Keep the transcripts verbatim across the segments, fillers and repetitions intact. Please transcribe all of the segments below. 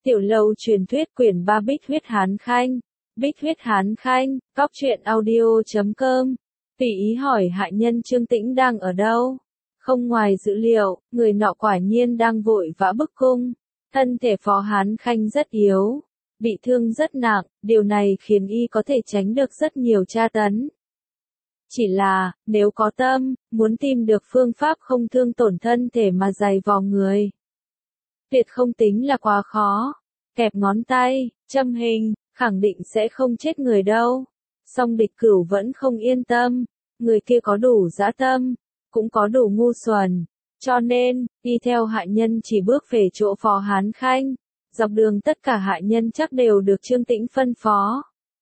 Tiểu Lâu truyền thuyết quyển ba Bích huyết Hán Khanh. Bích huyết Hán Khanh, cóc truyện audio chấm com. Tùy ý hỏi hại nhân Trương Tĩnh đang ở đâu? Không ngoài dữ liệu, người nọ quả nhiên đang vội vã bức cung. Thân thể Phó Hán Khanh rất yếu, bị thương rất nặng, điều này khiến y có thể tránh được rất nhiều tra tấn. Chỉ là, nếu có tâm, muốn tìm được phương pháp không thương tổn thân thể mà dày vò người, tuyệt không tính là quá khó. Kẹp ngón tay, châm hình, khẳng định sẽ không chết người đâu. Song Địch Cửu vẫn không yên tâm, người kia có đủ dã tâm, cũng có đủ ngu xuẩn, cho nên, đi theo hại nhân chỉ bước về chỗ Phó Hán Khanh. Dọc đường tất cả hại nhân chắc đều được Trương Tĩnh phân phó.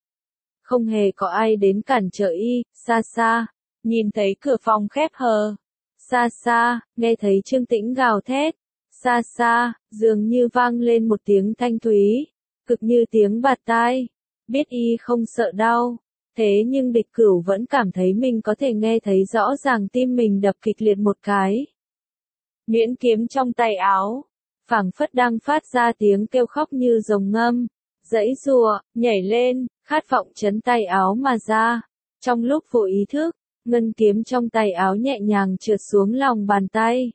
Không hề có ai đến cản trở y, xa xa, nhìn thấy cửa phòng khép hờ. Xa xa, nghe thấy Trương Tĩnh gào thét. Xa xa, dường như vang lên một tiếng thanh thúy, cực như tiếng bạt tai. Biết y không sợ đau, thế nhưng Địch Cửu vẫn cảm thấy mình có thể nghe thấy rõ ràng tim mình đập kịch liệt một cái. Nhuyễn kiếm trong tay áo, phảng phất đang phát ra tiếng kêu khóc như rồng ngâm, giãy giụa, nhảy lên, khát vọng chấn tay áo mà ra. Trong lúc vô ý thức, ngân kiếm trong tay áo nhẹ nhàng trượt xuống lòng bàn tay.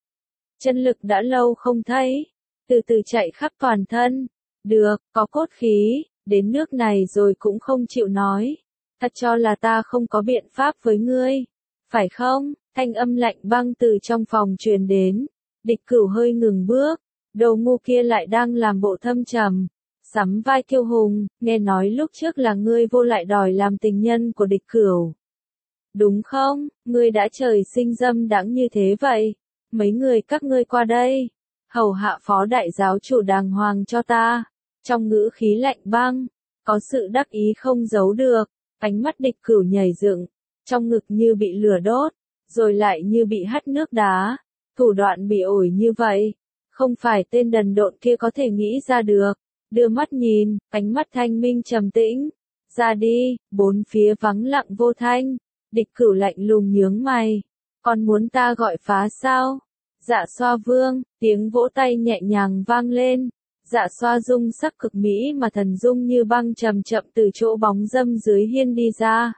Chân lực đã lâu không thấy, từ từ chạy khắp toàn thân. Được, có cốt khí, đến nước này rồi cũng không chịu nói. Thật cho là ta không có biện pháp với ngươi, phải không? Thanh âm lạnh băng từ trong phòng truyền đến. Địch Cửu hơi ngừng bước, đầu ngu kia lại đang làm bộ thâm trầm, sắm vai kiêu hùng, nghe nói lúc trước là ngươi vô lại đòi làm tình nhân của Địch Cửu. Đúng không, ngươi đã trời sinh dâm đãng như thế vậy? Mấy người các ngươi qua đây, hầu hạ Phó đại giáo chủ đàng hoàng cho ta. Trong ngữ khí lạnh băng, có sự đắc ý không giấu được, ánh mắt Địch Cửu nhảy dựng, trong ngực như bị lửa đốt, rồi lại như bị hắt nước đá, thủ đoạn bị ổi như vậy, không phải tên đần độn kia có thể nghĩ ra được. Đưa mắt nhìn, ánh mắt thanh minh trầm tĩnh, ra đi, bốn phía vắng lặng vô thanh. Địch Cửu lạnh lùng nhướng mày, còn muốn ta gọi phá sao? Dạ Xoa Vương, tiếng vỗ tay nhẹ nhàng vang lên. Dạ Xoa dung sắc cực mỹ mà thần dung như băng chậm chậm từ chỗ bóng dâm dưới hiên đi ra.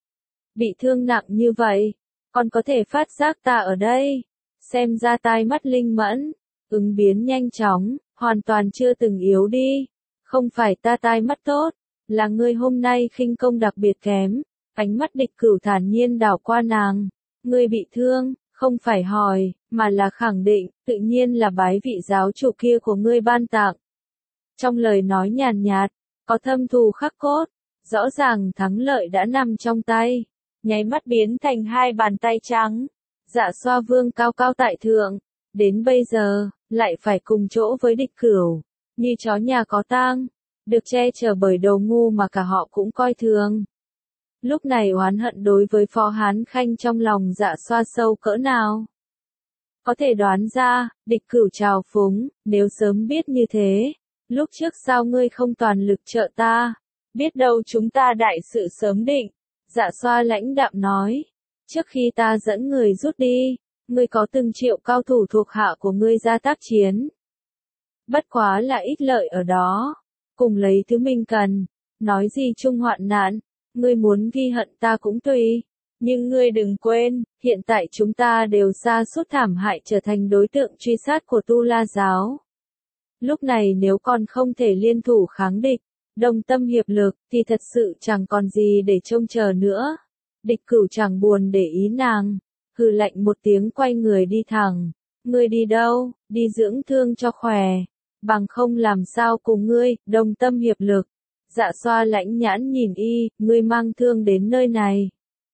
Bị thương nặng như vậy, còn có thể phát giác ta ở đây. Xem ra tai mắt linh mẫn, ứng biến nhanh chóng, hoàn toàn chưa từng yếu đi. Không phải ta tai mắt tốt, là ngươi hôm nay khinh công đặc biệt kém. Ánh mắt Địch Cửu thản nhiên đảo qua nàng. Ngươi bị thương, không phải hỏi, mà là khẳng định, tự nhiên là bái vị giáo chủ kia của ngươi ban tặng. Trong lời nói nhàn nhạt, có thâm thù khắc cốt, rõ ràng thắng lợi đã nằm trong tay, nháy mắt biến thành hai bàn tay trắng. Dạ Xoa Vương cao cao tại thượng, đến bây giờ, lại phải cùng chỗ với Địch Cửu, như chó nhà có tang, được che chở bởi đầu ngu mà cả họ cũng coi thường. Lúc này oán hận đối với Phó Hán Khanh trong lòng Dạ Xoa sâu cỡ nào? Có thể đoán ra, Địch Cửu trào phúng, nếu sớm biết như thế, lúc trước sao ngươi không toàn lực trợ ta? Biết đâu chúng ta đại sự sớm định. Dạ Xoa lãnh đạm nói, trước khi ta dẫn người rút đi, ngươi có từng triệu cao thủ thuộc hạ của ngươi ra tác chiến. Bất quá là ích lợi ở đó, cùng lấy thứ mình cần, nói gì chung hoạn nạn. Ngươi muốn ghi hận ta cũng tùy, nhưng ngươi đừng quên, hiện tại chúng ta đều sa sút thảm hại trở thành đối tượng truy sát của Tu La giáo. Lúc này nếu còn không thể liên thủ kháng địch, đồng tâm hiệp lực, thì thật sự chẳng còn gì để trông chờ nữa. Địch Cửu chẳng buồn để ý nàng, hừ lạnh một tiếng quay người đi thẳng. Ngươi đi đâu? Đi dưỡng thương cho khỏe, bằng không làm sao cùng ngươi, đồng tâm hiệp lực. Dạ Xoa lãnh nhãn nhìn y, ngươi mang thương đến nơi này.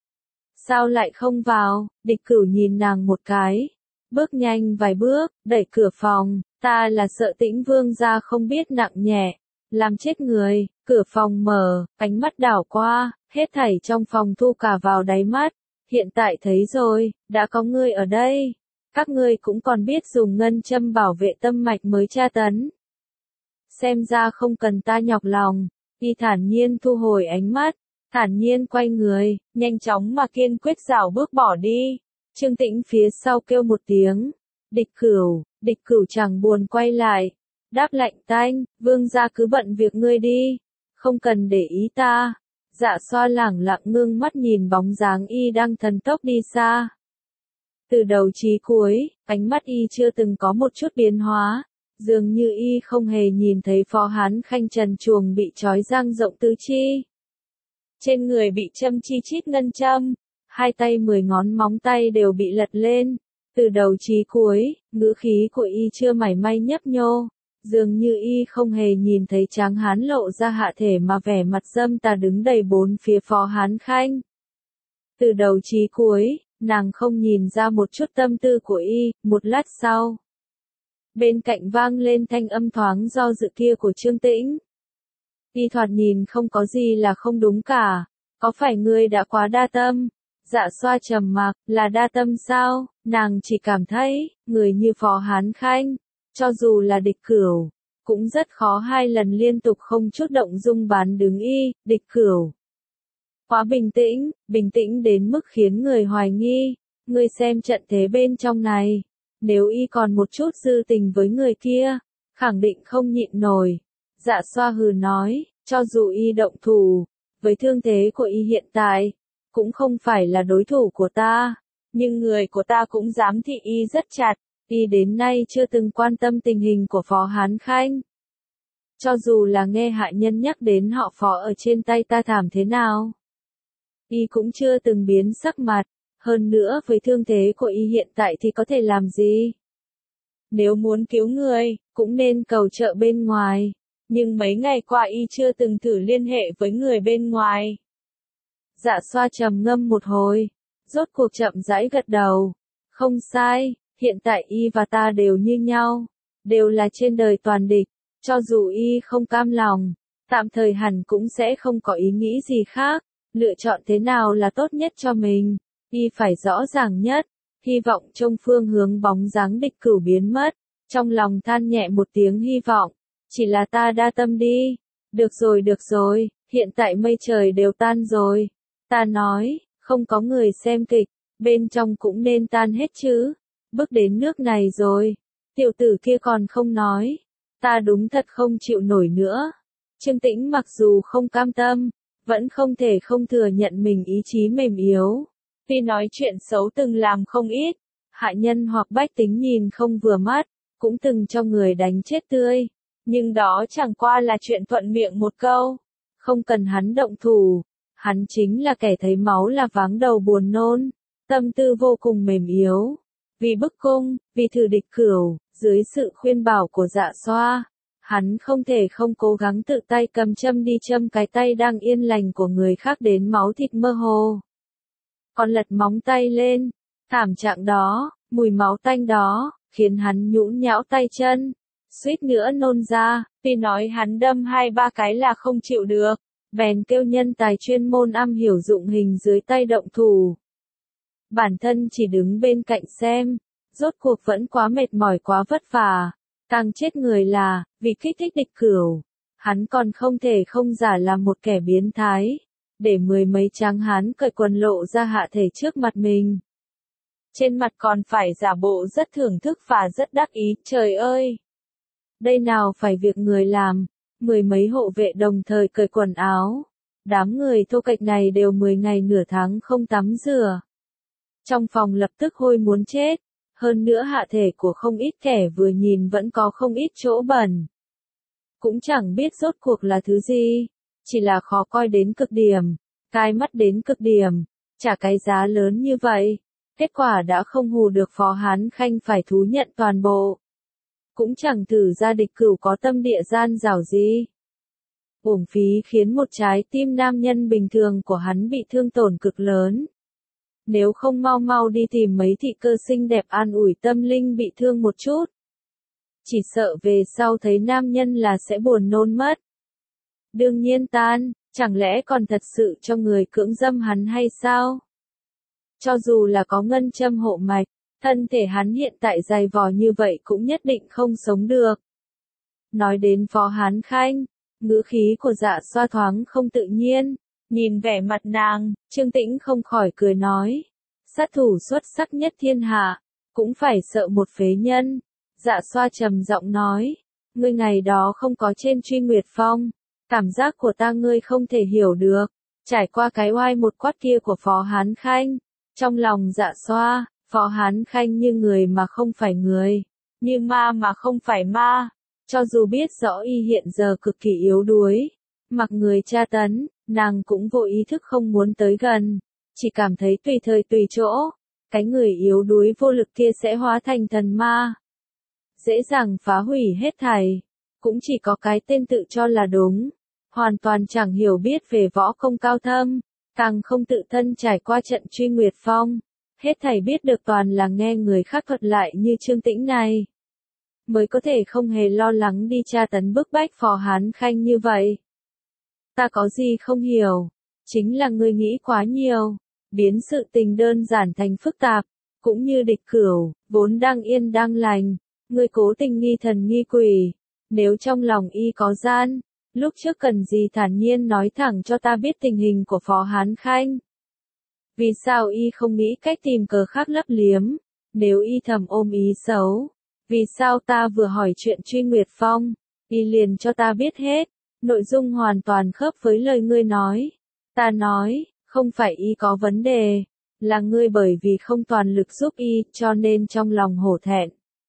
Sao lại không vào? Địch Cửu nhìn nàng một cái. Bước nhanh vài bước, đẩy cửa phòng. Ta là sợ Tĩnh Vương gia không biết nặng nhẹ, làm chết người. Cửa phòng mở, ánh mắt đảo qua, hết thảy trong phòng thu cả vào đáy mắt. Hiện tại thấy rồi, đã có ngươi ở đây. Các ngươi cũng còn biết dùng ngân châm bảo vệ tâm mạch mới tra tấn. Xem ra không cần ta nhọc lòng. Y thản nhiên thu hồi ánh mắt, thản nhiên quay người, nhanh chóng mà kiên quyết rảo bước bỏ đi. Trương Tĩnh phía sau kêu một tiếng, Địch Cửu. Địch Cửu chẳng buồn quay lại, đáp lạnh tanh, vương gia cứ bận việc ngươi đi, không cần để ý ta. Dạ xoa lẳng lặng ngưng mắt nhìn bóng dáng y đang thần tốc đi xa. Từ đầu chí cuối, ánh mắt y chưa từng có một chút biến hóa, dường như y không hề nhìn thấy Phó Hán Khanh trần truồng bị trói dang rộng tứ chi. Trên người bị châm chi chít ngân châm, hai tay mười ngón móng tay đều bị lật lên. Từ đầu chí cuối, ngữ khí của y chưa mảy may nhấp nhô, dường như y không hề nhìn thấy Tráng Hán lộ ra hạ thể mà vẻ mặt dâm tà đứng đầy bốn phía Phó Hán Khanh. Từ đầu chí cuối, nàng không nhìn ra một chút tâm tư của y. Một lát sau, bên cạnh vang lên thanh âm thoáng do dự kia của Trương Tĩnh. Y thoạt nhìn không có gì là không đúng cả, có phải ngươi đã quá đa tâm? Dạ xoa trầm mặc, là đa tâm sao? Nàng chỉ cảm thấy, người như Phó Hán Khanh, cho dù là địch cửu, cũng rất khó hai lần liên tục không chút động dung bán đứng y. Địch cửu quá bình tĩnh, bình tĩnh đến mức khiến người hoài nghi. Ngươi xem trận thế bên trong này, nếu y còn một chút dư tình với người kia, khẳng định không nhịn nổi. Dạ xoa hừ nói, cho dù y động thủ, với thương thế của y hiện tại, cũng không phải là đối thủ của ta, nhưng người của ta cũng dám thị y rất chặt. Y đến nay chưa từng quan tâm tình hình của Phó Hán Khanh. Cho dù là nghe hạ nhân nhắc đến họ Phó ở trên tay ta thảm thế nào, y cũng chưa từng biến sắc mặt. Hơn nữa với thương thế của y hiện tại thì có thể làm gì? Nếu muốn cứu người, cũng nên cầu trợ bên ngoài. Nhưng mấy ngày qua y chưa từng thử liên hệ với người bên ngoài. Dạ xoa trầm ngâm một hồi, rốt cuộc chậm rãi gật đầu. Không sai, hiện tại y và ta đều như nhau, đều là trên đời toàn địch. Cho dù y không cam lòng, tạm thời hẳn cũng sẽ không có ý nghĩ gì khác. Lựa chọn thế nào là tốt nhất cho mình, y phải rõ ràng nhất. Hy vọng trong phương hướng bóng dáng địch cửu biến mất, trong lòng than nhẹ một tiếng hy vọng. Chỉ là ta đa tâm đi. Được rồi được rồi, hiện tại mây trời đều tan rồi. Ta nói, không có người xem kịch, bên trong cũng nên tan hết chứ. Bước đến nước này rồi, tiểu tử kia còn không nói. Ta đúng thật không chịu nổi nữa. Trương Tĩnh mặc dù không cam tâm, vẫn không thể không thừa nhận mình ý chí mềm yếu. Tuy nói chuyện xấu từng làm không ít, hạ nhân hoặc bách tính nhìn không vừa mắt, cũng từng cho người đánh chết tươi. Nhưng đó chẳng qua là chuyện thuận miệng một câu. Không cần hắn động thủ, hắn chính là kẻ thấy máu là váng đầu buồn nôn, tâm tư vô cùng mềm yếu. Vì bức cung, vì thử địch cửu, dưới sự khuyên bảo của Dạ xoa, hắn không thể không cố gắng tự tay cầm châm đi châm cái tay đang yên lành của người khác đến máu thịt mơ hồ. Còn lật móng tay lên, thảm trạng đó, mùi máu tanh đó, khiến hắn nhũn nhão tay chân, suýt nữa nôn ra. Tuy nói hắn đâm hai ba cái là không chịu được, bèn kêu nhân tài chuyên môn am hiểu dụng hình dưới tay động thủ. Bản thân chỉ đứng bên cạnh xem, rốt cuộc vẫn quá mệt mỏi quá vất vả. Càng chết người là, vì kích thích địch cửu, hắn còn không thể không giả làm một kẻ biến thái, để mười mấy tráng hán cởi quần lộ ra hạ thể trước mặt mình. Trên mặt còn phải giả bộ rất thưởng thức và rất đắc ý. Trời ơi! Đây nào phải việc người làm, mười mấy hộ vệ đồng thời cởi quần áo. Đám người thô kệch này đều mười ngày nửa tháng không tắm rửa. Trong phòng lập tức hôi muốn chết. Hơn nữa hạ thể của không ít kẻ vừa nhìn vẫn có không ít chỗ bẩn. Cũng chẳng biết rốt cuộc là thứ gì, chỉ là khó coi đến cực điểm, cay mắt đến cực điểm, trả cái giá lớn như vậy. Kết quả đã không hù được Phó Hán Khanh phải thú nhận toàn bộ. Cũng chẳng thử ra địch cửu có tâm địa gian dảo gì. Uổng phí khiến một trái tim nam nhân bình thường của hắn bị thương tổn cực lớn. Nếu không mau mau đi tìm mấy thị cơ xinh đẹp an ủi tâm linh bị thương một chút. Chỉ sợ về sau thấy nam nhân là sẽ buồn nôn mất. Đương nhiên tan, chẳng lẽ còn thật sự cho người cưỡng dâm hắn hay sao? Cho dù là có ngân châm hộ mạch, thân thể hắn hiện tại dày vò như vậy cũng nhất định không sống được. Nói đến Phó Hán Khanh, ngữ khí của Dạ xoa thoáng không tự nhiên. Nhìn vẻ mặt nàng, Trương Tĩnh không khỏi cười nói. Sát thủ xuất sắc nhất thiên hạ, cũng phải sợ một phế nhân. Dạ xoa trầm giọng nói. ngươi ngày đó không có trên Truy Nguyệt Phong, cảm giác của ta ngươi không thể hiểu được. Trải qua cái oai một quát kia của Phó Hán Khanh, trong lòng Dạ Xoa, Phó Hán Khanh như người mà không phải người, như ma mà không phải ma, cho dù biết rõ y hiện giờ cực kỳ yếu đuối, mặc người tra tấn, nàng cũng vô ý thức không muốn tới gần, chỉ cảm thấy tùy thời tùy chỗ, cái người yếu đuối vô lực kia sẽ hóa thành thần ma, dễ dàng phá hủy hết thảy, cũng chỉ có cái tên tự cho là đúng, hoàn toàn chẳng hiểu biết về võ công cao thâm, càng không tự thân trải qua trận Truy Nguyệt Phong, hết thảy biết được toàn là nghe người khác thuật lại như Trương Tĩnh này, mới có thể không hề lo lắng đi tra tấn bức bách Phó Hán Khanh như vậy. Ta có gì không hiểu, chính là ngươi nghĩ quá nhiều, biến sự tình đơn giản thành phức tạp, cũng như Địch Cửu, vốn đang yên đang lành, ngươi cố tình nghi thần nghi quỷ, nếu trong lòng y có gian, lúc trước cần gì thản nhiên nói thẳng cho ta biết tình hình của Phó Hán Khanh. Vì sao y không nghĩ cách tìm cớ khác lấp liếm, nếu y thầm ôm ý xấu, vì sao ta vừa hỏi chuyện Truy Nguyệt Phong, y liền cho ta biết hết, nội dung hoàn toàn khớp với lời ngươi nói. Ta nói, không phải y có vấn đề, là ngươi bởi vì không toàn lực giúp y, cho nên trong lòng hổ thẹn,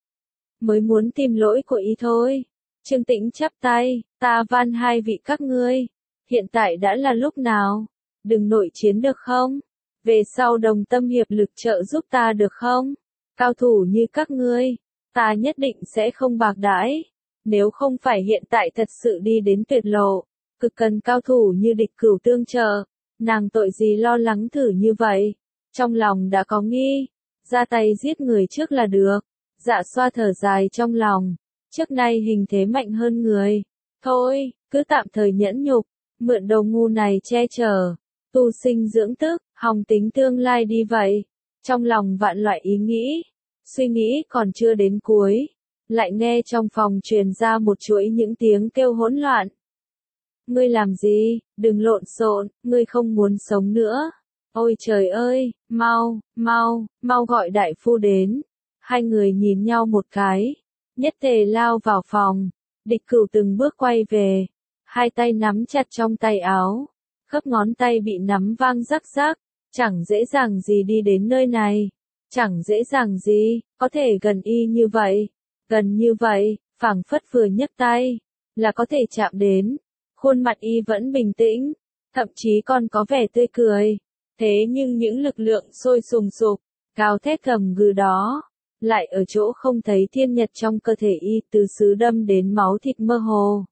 mới muốn tìm lỗi của y thôi. Trương Tĩnh chắp tay, ta van hai vị các ngươi, hiện tại đã là lúc nào, đừng nội chiến được không? Về sau đồng tâm hiệp lực trợ giúp ta được không? Cao thủ như các ngươi, ta nhất định sẽ không bạc đãi. Nếu không phải hiện tại thật sự đi đến tuyệt lộ, cực cần cao thủ như Địch Cửu tương trợ, nàng tội gì lo lắng thử như vậy. Trong lòng đã có nghi, ra tay giết người trước là được. Dạ Xoa thở dài trong lòng, trước nay hình thế mạnh hơn người. Thôi, cứ tạm thời nhẫn nhục, mượn đầu ngu này che chở, tu sinh dưỡng tức, hòng tính tương lai đi vậy. Trong lòng vạn loại ý nghĩ, suy nghĩ còn chưa đến cuối, lại nghe trong phòng truyền ra một chuỗi những tiếng kêu hỗn loạn. Ngươi làm gì, đừng lộn xộn, ngươi không muốn sống nữa. Ôi trời ơi, mau, mau, mau gọi đại phu đến. Hai người nhìn nhau một cái, nhất tề lao vào phòng, Địch Cửu từng bước quay về, hai tay nắm chặt trong tay áo, khớp ngón tay bị nắm vang rắc rắc, chẳng dễ dàng gì đi đến nơi này, chẳng dễ dàng gì, có thể gần y như vậy, gần như vậy, phảng phất vừa nhấc tay, là có thể chạm đến, khuôn mặt y vẫn bình tĩnh, thậm chí còn có vẻ tươi cười, thế nhưng những lực lượng sôi sùng sục, gào thét gầm gừ đó, lại ở chỗ không thấy thiên nhật trong cơ thể y từ xứ đâm đến máu thịt mơ hồ.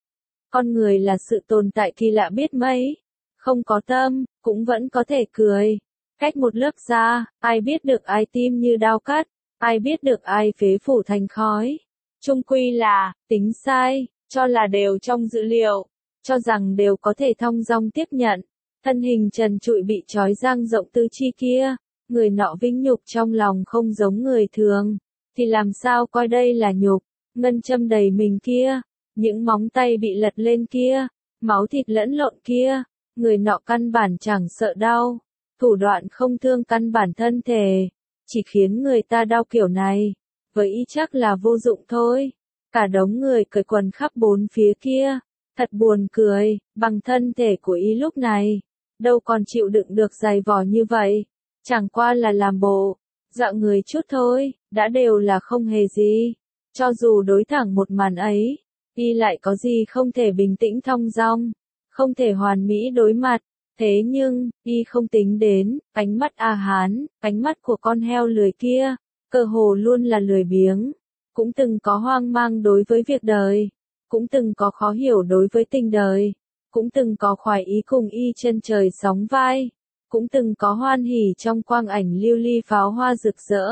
Con người là sự tồn tại kỳ lạ biết mấy, không có tâm, cũng vẫn có thể cười. Cách một lớp da, ai biết được ai tim như đao cắt, ai biết được ai phế phủ thành khói. Chung quy là, tính sai, cho là đều trong dữ liệu, cho rằng đều có thể thong dong tiếp nhận. Thân hình trần trụi bị trói dang rộng tư chi kia, người nọ vinh nhục trong lòng không giống người thường, thì làm sao coi đây là nhục, ngân châm đầy mình kia, những móng tay bị lật lên kia, máu thịt lẫn lộn kia, người nọ căn bản chẳng sợ đau, thủ đoạn không thương căn bản thân thể, chỉ khiến người ta đau kiểu này, với y chắc là vô dụng thôi. Cả đống người cởi quần khắp bốn phía kia, thật buồn cười, bằng thân thể của y lúc này, đâu còn chịu đựng được dày vò như vậy. Chẳng qua là làm bộ, dạo người chút thôi, đã đều là không hề gì. Cho dù đối thẳng một màn ấy, y lại có gì không thể bình tĩnh thong dong, không thể hoàn mỹ đối mặt. Thế nhưng, y không tính đến, ánh mắt A Hán, ánh mắt của con heo lười kia, cơ hồ luôn là lười biếng. Cũng từng có hoang mang đối với việc đời, cũng từng có khó hiểu đối với tình đời, cũng từng có khoái ý cùng y chân trời sóng vai. Cũng từng có hoan hỉ trong quang ảnh lưu ly pháo hoa rực rỡ.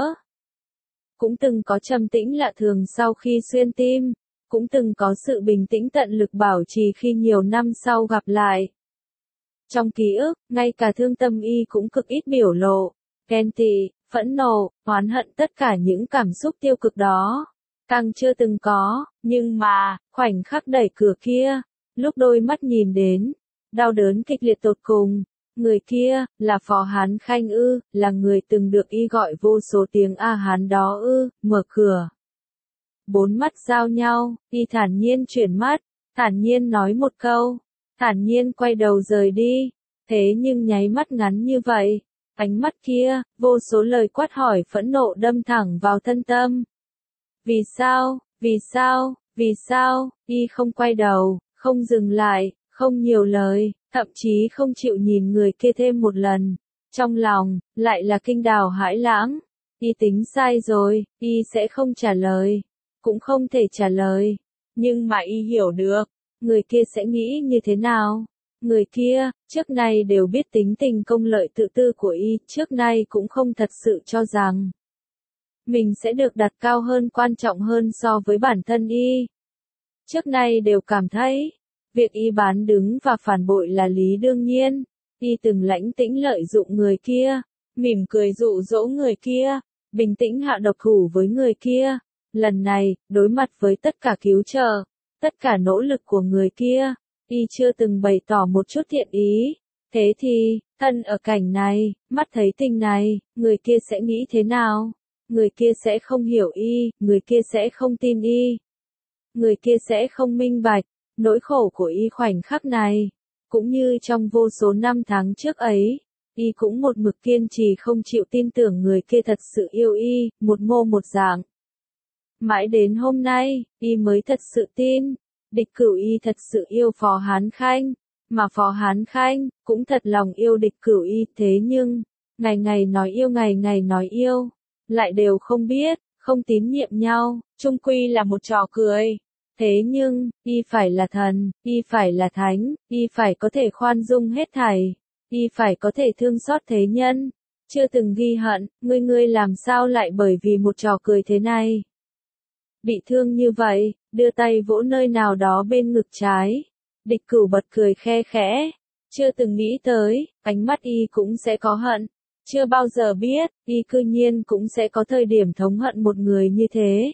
Cũng từng có trầm tĩnh lạ thường sau khi xuyên tim. Cũng từng có sự bình tĩnh tận lực bảo trì khi nhiều năm sau gặp lại. Trong ký ức, ngay cả thương tâm y cũng cực ít biểu lộ. Ghen tị, phẫn nộ, oán hận tất cả những cảm xúc tiêu cực đó. Càng chưa từng có, nhưng mà, khoảnh khắc đẩy cửa kia, lúc đôi mắt nhìn đến, đau đớn kịch liệt tột cùng. Người kia, là Phó Hán Khanh ư, là người từng được y gọi vô số tiếng A Hán đó ư, mở cửa. bốn mắt giao nhau, y thản nhiên chuyển mắt, thản nhiên nói một câu, thản nhiên quay đầu rời đi. Thế nhưng nháy mắt ngắn như vậy, ánh mắt kia, vô số lời quát hỏi phẫn nộ đâm thẳng vào thân tâm. Vì sao, vì sao, vì sao, y không quay đầu, không dừng lại, không nhiều lời, thậm chí không chịu nhìn người kia thêm một lần. Trong lòng, lại là kinh đào hãi lãng. Y tính sai rồi, y sẽ không trả lời, cũng không thể trả lời. Nhưng mà y hiểu được, người kia sẽ nghĩ như thế nào. Người kia, trước nay đều biết tính tình công lợi tự tư của y, trước nay cũng không thật sự cho rằng mình sẽ được đặt cao hơn quan trọng hơn so với bản thân y. Trước nay đều cảm thấy, việc y bán đứng và phản bội là lý đương nhiên. Y từng lãnh tĩnh lợi dụng người kia, mỉm cười dụ dỗ người kia, bình tĩnh hạ độc thủ với người kia. Lần này, đối mặt với tất cả cứu trợ, tất cả nỗ lực của người kia, y chưa từng bày tỏ một chút thiện ý. Thế thì, thân ở cảnh này, mắt thấy tình này, người kia sẽ nghĩ thế nào? Người kia sẽ không hiểu y, người kia sẽ không tin y. Người kia sẽ không minh bạch, nỗi khổ của y khoảnh khắc này. Cũng như trong vô số năm tháng trước ấy, y cũng một mực kiên trì không chịu tin tưởng người kia thật sự yêu y, một mô một dạng. Mãi đến hôm nay, y mới thật sự tin, địch cửu y thật sự yêu Phó Hán Khanh, mà Phó Hán Khanh cũng thật lòng yêu địch cửu y. Thế nhưng, ngày ngày nói yêu ngày ngày nói yêu, lại đều không biết, không tín nhiệm nhau, chung quy là một trò cười. Thế nhưng, y phải là thần, y phải là thánh, y phải có thể khoan dung hết thảy, y phải có thể thương xót thế nhân, chưa từng ghi hận. Ngươi ngươi làm sao lại bởi vì một trò cười thế này bị thương như vậy? Đưa tay vỗ nơi nào đó bên ngực trái. Địch Cửu bật cười khe khẽ, chưa từng nghĩ tới, ánh mắt y cũng sẽ có hận, chưa bao giờ biết, y cư nhiên cũng sẽ có thời điểm thống hận một người như thế.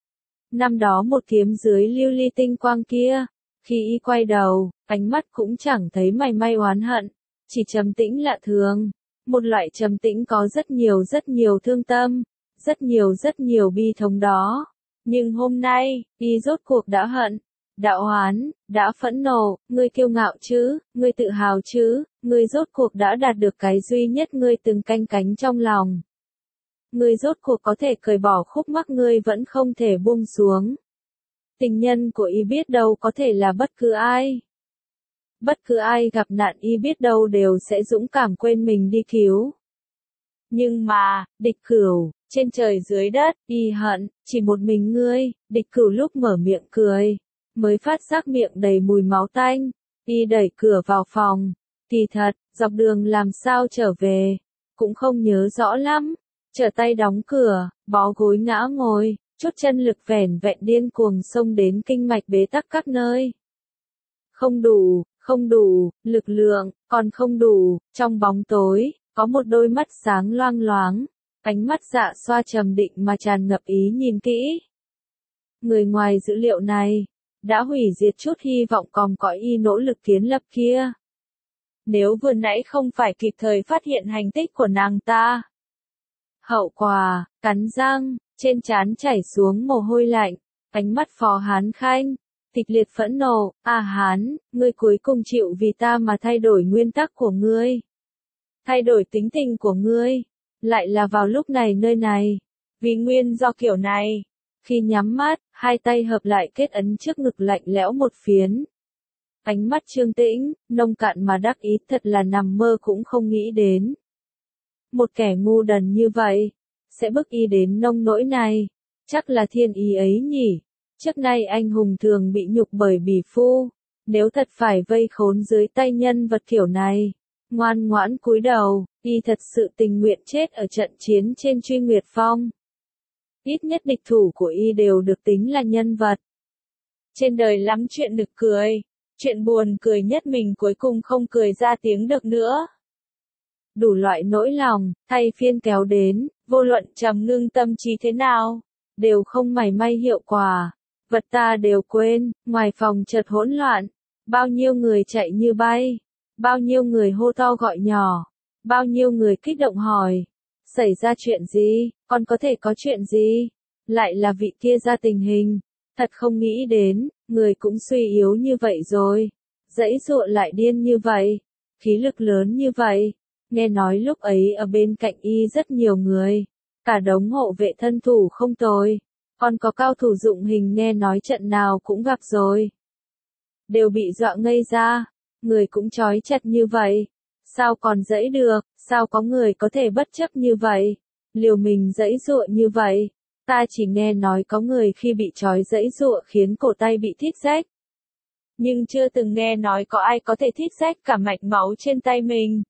Năm đó một kiếm dưới lưu ly tinh quang kia, khi y quay đầu, ánh mắt cũng chẳng thấy mảy may oán hận, chỉ trầm tĩnh lạ thường, một loại trầm tĩnh có rất nhiều rất nhiều thương tâm, rất nhiều rất nhiều bi thống đó. Nhưng hôm nay, y rốt cuộc đã hận, đã oán, đã phẫn nộ. Ngươi kiêu ngạo chứ, ngươi tự hào chứ, ngươi rốt cuộc đã đạt được cái duy nhất ngươi từng canh cánh trong lòng. Ngươi rốt cuộc có thể cởi bỏ khúc mắc ngươi vẫn không thể buông xuống. Tình nhân của y biết đâu có thể là bất cứ ai. Bất cứ ai gặp nạn y biết đâu đều sẽ dũng cảm quên mình đi cứu. Nhưng mà, địch cửu, trên trời dưới đất, y hận, chỉ một mình ngươi. Địch cửu lúc mở miệng cười, mới phát giác miệng đầy mùi máu tanh. Y đẩy cửa vào phòng, kỳ thật, dọc đường làm sao trở về, cũng không nhớ rõ lắm. Trở tay đóng cửa, bó gối ngã ngồi, chút chân lực vẻn vẹn điên cuồng xông đến kinh mạch bế tắc các nơi. Không đủ, không đủ, lực lượng, còn không đủ. Trong bóng tối, có một đôi mắt sáng loang loáng, ánh mắt dạ xoa trầm định mà tràn ngập ý nhìn kỹ. Người ngoài dữ liệu này, đã hủy diệt chút hy vọng còm cõi y nỗ lực kiến lập kia. Nếu vừa nãy không phải kịp thời phát hiện hành tích của nàng ta. Hậu quả, cắn răng, trên trán chảy xuống mồ hôi lạnh, ánh mắt Phó Hán Khanh, kịch liệt phẫn nộ. À Hán, ngươi cuối cùng chịu vì ta mà thay đổi nguyên tắc của ngươi. Thay đổi tính tình của ngươi, lại là vào lúc này nơi này, vì nguyên do kiểu này. Khi nhắm mắt, hai tay hợp lại kết ấn trước ngực lạnh lẽo một phiến. Ánh mắt Trương Tĩnh, nông cạn mà đắc ý, thật là nằm mơ cũng không nghĩ đến. Một kẻ ngu đần như vậy, sẽ bức y đến nông nỗi này, chắc là thiên ý ấy nhỉ. Trước nay anh hùng thường bị nhục bởi bỉ phu, nếu thật phải vây khốn dưới tay nhân vật kiểu này, ngoan ngoãn cúi đầu, y thật sự tình nguyện chết ở trận chiến trên Truy Nguyệt Phong. Ít nhất địch thủ của y đều được tính là nhân vật. Trên đời lắm chuyện nực cười, chuyện buồn cười nhất mình cuối cùng không cười ra tiếng được nữa. Đủ loại nỗi lòng, thay phiên kéo đến, vô luận trầm ngưng tâm trí thế nào, đều không mảy may hiệu quả. Vật ta đều quên, ngoài phòng chợt hỗn loạn, bao nhiêu người chạy như bay, bao nhiêu người hô to gọi nhỏ, bao nhiêu người kích động hỏi, xảy ra chuyện gì, còn có thể có chuyện gì? lại là vị kia ra tình hình. Thật không nghĩ đến, người cũng suy yếu như vậy rồi. Dãy dụa lại điên như vậy. Khí lực lớn như vậy. Nghe nói lúc ấy ở bên cạnh y rất nhiều người. Cả đống hộ vệ thân thủ không tồi. Còn có cao thủ dụng hình nghe nói trận nào cũng gặp rồi. Đều bị dọa ngây ra. Người cũng trói chặt như vậy. Sao còn dãy được, sao có người có thể bất chấp như vậy? Liều mình dãy dụa như vậy. Ta chỉ nghe nói có người khi bị trói dãy dụa khiến cổ tay bị thít rách. Nhưng chưa từng nghe nói có ai có thể thít rách cả mạch máu trên tay mình.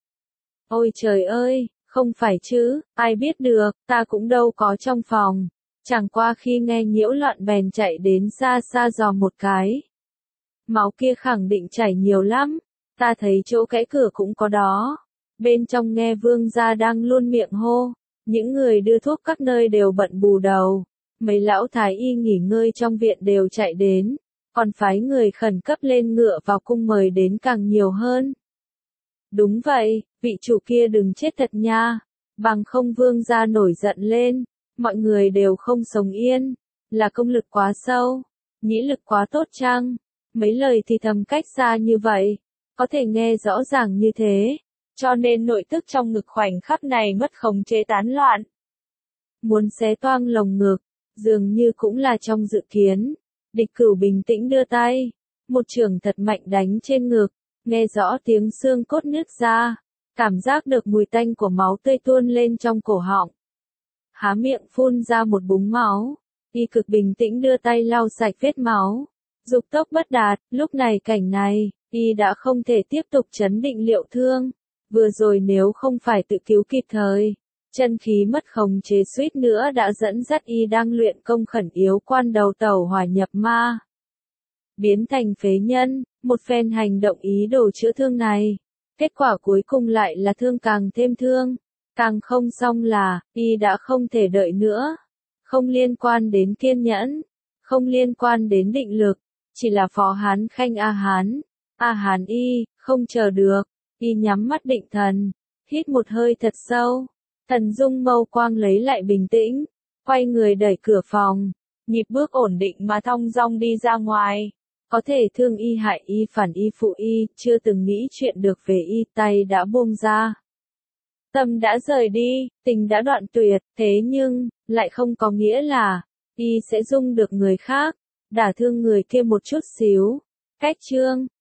Ôi trời ơi, không phải chứ, ai biết được, ta cũng đâu có trong phòng. Chẳng qua khi nghe nhiễu loạn bèn chạy đến xa xa dò một cái. Máu kia khẳng định chảy nhiều lắm, ta thấy chỗ kẽ cửa cũng có đó. Bên trong nghe vương gia đang luôn miệng hô, những người đưa thuốc các nơi đều bận bù đầu. Mấy lão thái y nghỉ ngơi trong viện đều chạy đến, còn phái người khẩn cấp lên ngựa vào cung mời đến càng nhiều hơn. Đúng vậy, vị chủ kia đừng chết thật nha, bằng không vương gia nổi giận lên, mọi người đều không sống yên, là công lực quá sâu, nhĩ lực quá tốt chăng? Mấy lời thì thầm cách xa như vậy, có thể nghe rõ ràng như thế, cho nên nội tức trong ngực khoảnh khắc này mất khống chế tán loạn. Muốn xé toang lồng ngực, dường như cũng là trong dự kiến. Địch Cửu bình tĩnh đưa tay, một chưởng thật mạnh đánh trên ngực, nghe rõ tiếng xương cốt nứt ra, cảm giác được mùi tanh của máu tươi tuôn lên trong cổ họng. Há miệng phun ra một búng máu, y cực bình tĩnh đưa tay lau sạch vết máu. Dục tốc bất đạt, lúc này cảnh này, y đã không thể tiếp tục chấn định liệu thương. Vừa rồi nếu không phải tự cứu kịp thời, chân khí mất khống chế suýt nữa đã dẫn dắt y đang luyện công khẩn yếu quan đầu tẩu hỏa nhập ma. Biến thành phế nhân, một phen hành động ý đồ chữa thương này. Kết quả cuối cùng lại là thương càng thêm thương. Càng không xong là, y đã không thể đợi nữa. Không liên quan đến kiên nhẫn, không liên quan đến định lực, chỉ là Phó Hán Khanh A Hán. A Hán y, không chờ được, y nhắm mắt định thần, hít một hơi thật sâu. Thần Dung mâu quang lấy lại bình tĩnh, quay người đẩy cửa phòng, nhịp bước ổn định mà thong dong đi ra ngoài. Có thể thương y hại y phản y phụ y, chưa từng nghĩ chuyện được về y, tay đã buông ra. Tâm đã rời đi, tình đã đoạn tuyệt, thế nhưng, lại không có nghĩa là, y sẽ dung được người khác, đả thương người kia một chút xíu. Cách chương